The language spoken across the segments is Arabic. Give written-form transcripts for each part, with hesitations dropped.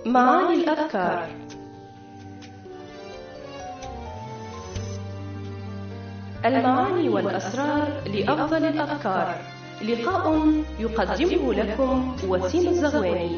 معاني الأذكار. المعاني والأسرار لأفضل الأذكار. لقاء يقدمه لكم وسيم الزغواني.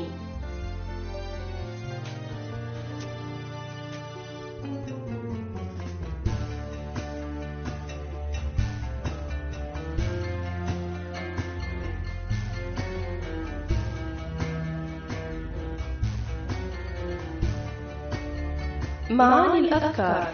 معاني الأذكار.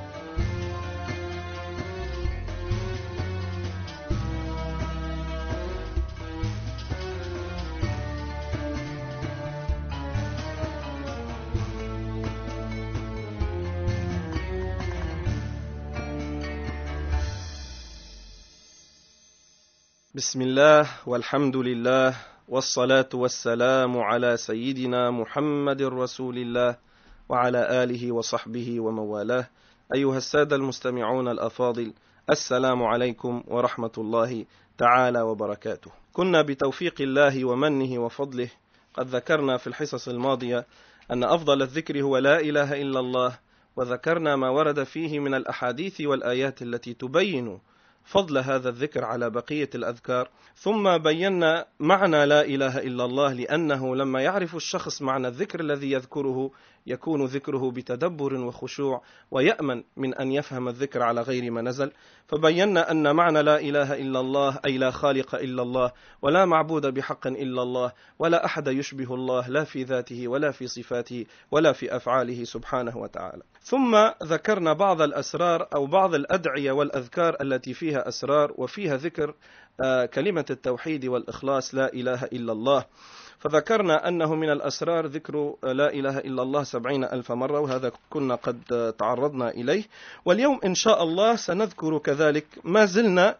بسم الله والحمد لله والصلاة والسلام على سيدنا محمد رسول الله وعلى آله وصحبه وموالاه. أيها السادة المستمعون الأفاضل، السلام عليكم ورحمة الله تعالى وبركاته. كنا بتوفيق الله ومنه وفضله قد ذكرنا في الحصص الماضية أن أفضل الذكر هو لا إله إلا الله، وذكرنا ما ورد فيه من الأحاديث والآيات التي تبين فضل هذا الذكر على بقية الأذكار. ثم بينا معنى لا إله إلا الله، لأنه لما يعرف الشخص معنى الذكر الذي يذكره يكون ذكره بتدبر وخشوع، ويأمن من أن يفهم الذكر على غير ما نزل. فبينا أن معنى لا إله إلا الله أي لا خالق إلا الله، ولا معبود بحق إلا الله، ولا أحد يشبه الله لا في ذاته ولا في صفاته ولا في أفعاله سبحانه وتعالى. ثم ذكرنا بعض الأسرار أو بعض الأدعية والأذكار التي فيها أسرار وفيها ذكر كلمة التوحيد والإخلاص لا إله إلا الله. فذكرنا أنه من الأسرار ذكر لا إله إلا الله 70,000 مرة، وهذا كنا قد تعرضنا إليه. واليوم إن شاء الله سنذكر كذلك، ما زلنا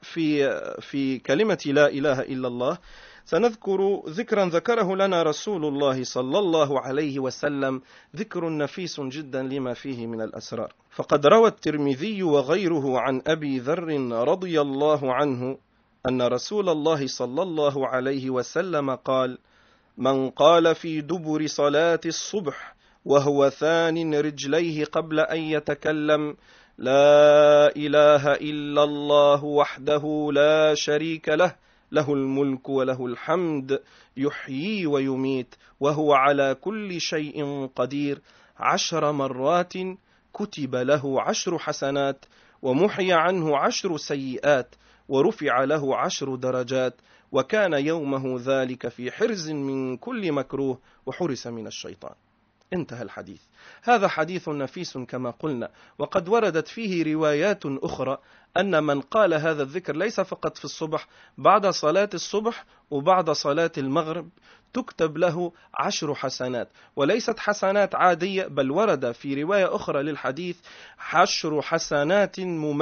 في كلمة لا إله إلا الله، سنذكر ذكرا ذكره لنا رسول الله صلى الله عليه وسلم، ذكر نفيس جدا لما فيه من الأسرار. فقد روى الترمذي وغيره عن أبي ذر رضي الله عنه أن رسول الله صلى الله عليه وسلم قال: من قال في دبر صلاة الصبح وهو ثان رجليه قبل أن يتكلم: لا إله إلا الله وحده لا شريك له، له الملك وله الحمد، يحيي ويميت وهو على كل شيء قدير، 10 مرات كتب له 10 حسنات، ومحي عنه 10 سيئات، ورفع له 10 درجات، وكان يومه ذلك في حرز من كل مكروه، وحرس من الشيطان. انتهى الحديث. هذا حديث نفيس كما قلنا، وقد وردت فيه روايات أخرى أن من قال هذا الذكر ليس فقط في الصبح، بعد صلاة الصبح وبعد صلاة المغرب تكتب له 10 حسنات، وليست حسنات عادية، بل ورد في رواية أخرى للحديث 10 حسنات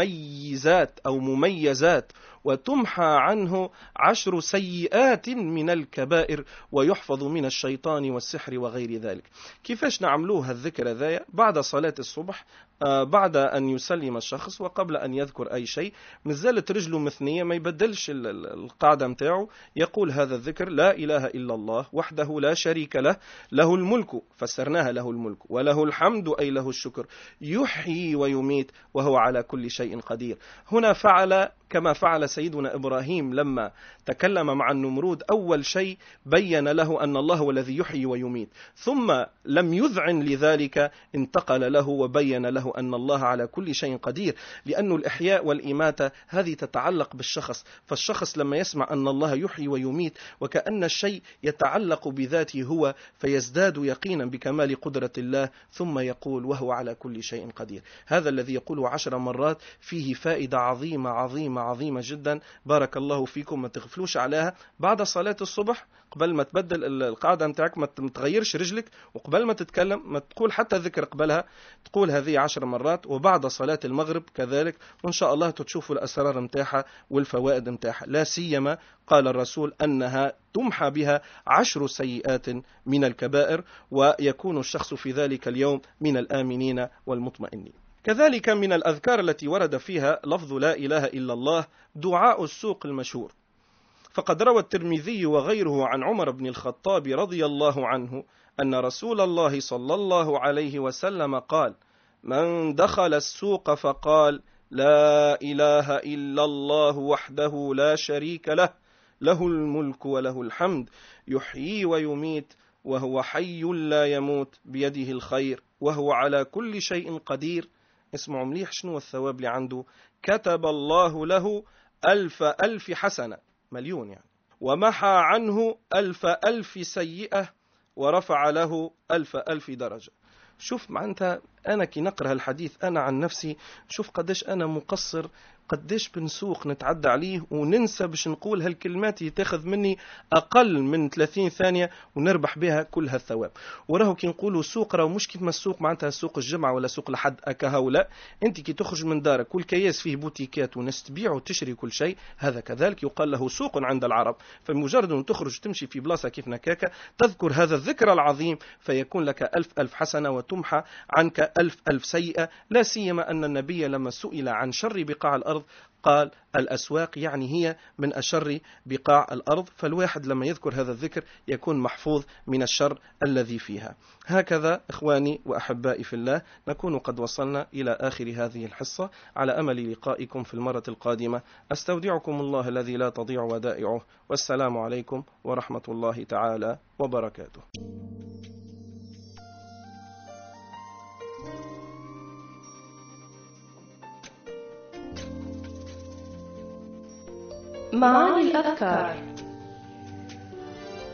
مميزات أو مميزات، وتمحى عنه 10 سيئات من الكبائر، ويحفظ من الشيطان والسحر وغير ذلك. كيفاش نعملوها الذكر ذا؟ بعد صلاة الصبح، بعد أن يسلم الشخص وقبل أن يذكر أي شيء، نزلت رجله مثنية، ما يبدلش القاعدة متاعه، يقول هذا الذكر: لا إله إلا الله وحده لا شريك له، له الملك، فسرناها له الملك، وله الحمد أي له الشكر، يحيي ويميت وهو على كل شيء قدير. هنا فعل كما فعل سيدنا إبراهيم لما تكلم مع النمرود، أول شيء بين له أن الله هو الذي يحيي ويميت، ثم لم يذعن لذلك، انتقل له وبين له أن الله على كل شيء قدير، لأن الإحياء والإماتة هذه تتعلق بالشخص، فالشخص لما يسمع أن الله يحيي ويميت وكأن الشيء يتعلق بذاته هو، فيزداد يقينا بكمال قدرة الله، ثم يقول وهو على كل شيء قدير. هذا الذي يقوله 10 مرات فيه فائدة عظيمة عظيمة عظيمة جدا. بارك الله فيكم، ما تغفلوش عليها. بعد صلاة الصبح قبل ما تبدل القاعدة متاعك، ما تغيرش رجلك، وقبل ما تتكلم ما تقول حتى ذكر قبلها، تقول هذه 10 مرات. وبعد صلاة المغرب كذلك، وإن شاء الله تشوفوا الأسرار متاعها والفوائد متاعها، لا سيما قال الرسول أنها تمحى بها 10 سيئات من الكبائر، ويكون الشخص في ذلك اليوم من الآمنين والمطمئنين. كذلك من الأذكار التي ورد فيها لفظ لا إله إلا الله دعاء السوق المشهور. فقد روى الترمذي وغيره عن عمر بن الخطاب رضي الله عنه أن رسول الله صلى الله عليه وسلم قال: من دخل السوق فقال: لا إله إلا الله وحده لا شريك له، له الملك وله الحمد، يحيي ويميت وهو حي لا يموت، بيده الخير وهو على كل شيء قدير. اسمعوا مليح شنو الثواب اللي عنده: كتب الله له 1000 حسنة، مليون يعني، ومحى عنه 1000 سيئة، ورفع له 1000 درجة. شوف معناتها أنا كي نقرأ الحديث أنا عن نفسي شوف قديش أنا مقصر، قديش بنسوق نتعدى عليه وننسى باش نقول هالكلمات تاخذ مني أقل من 30 ثانية ونربح بها كل هالثواب. وراهو كي نقولوا سوق راهو مش كيف ما السوق معناتها سوق الجمعة ولا سوق لحد أكاها، ولا أنت كي تخرج من دارك كل كياس فيه بوتيكات وناس تبيع وتشري كل شيء، هذا كذلك يقال له سوق عند العرب. فمجرد أن تخرج تمشي في بلاصة كيف نكاكا تذكر هذا الذكر العظيم فيكون لك 1000 حسنة وتمحى عنك 1000 سيئة. لا سيما أن النبي لما سئل عن شر بقاع الأرض قال: الأسواق، يعني هي من أشر بقاع الأرض. فالواحد لما يذكر هذا الذكر يكون محفوظ من الشر الذي فيها. هكذا إخواني وأحبائي في الله نكون قد وصلنا إلى آخر هذه الحصة، على أمل لقائكم في المرة القادمة. أستودعكم الله الذي لا تضيع ودائعه، والسلام عليكم ورحمة الله تعالى وبركاته. معاني الأذكار.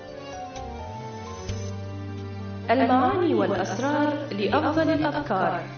المعاني والأسرار لأفضل الأذكار.